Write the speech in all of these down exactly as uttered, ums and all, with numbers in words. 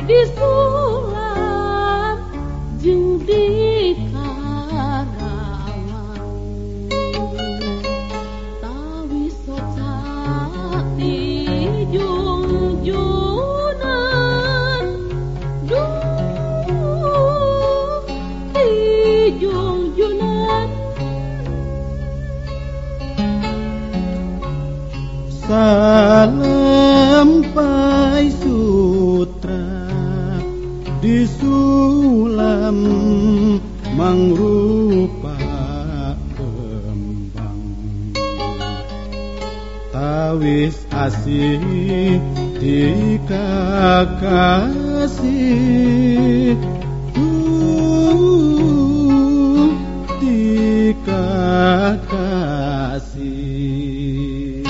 disulat jeung dikarawang tawi soca ti jungjunan duh ti jungjunan salempai sutra disulam mangrupa kembang tawis asih dikakasih uh, dikakasih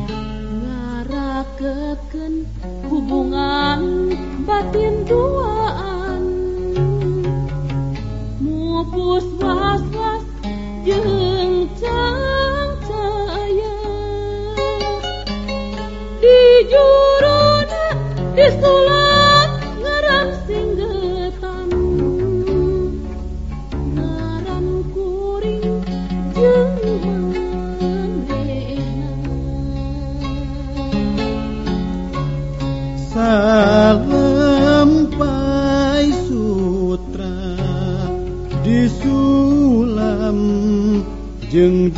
ngarakeun hubungan batin duaan mupus was-was jeung cangcaya di juruna disulat ngaran singgetan ngaran kuring jeung manehna salempai sutra disulam jeung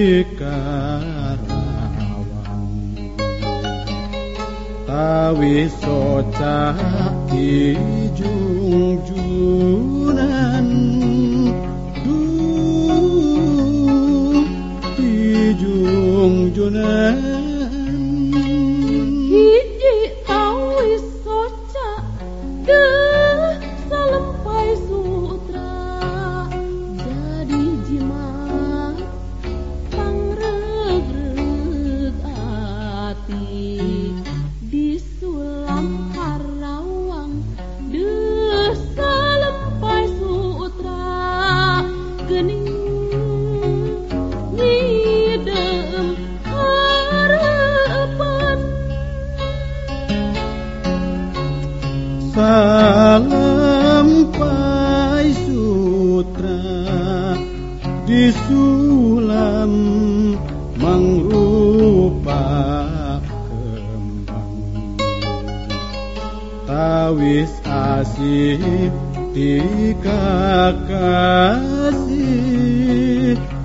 dikarawang tawi soca ti jungjunan duh ti jungjunan salempai sutra disulam mangrupa kembang tawis asih dikakasih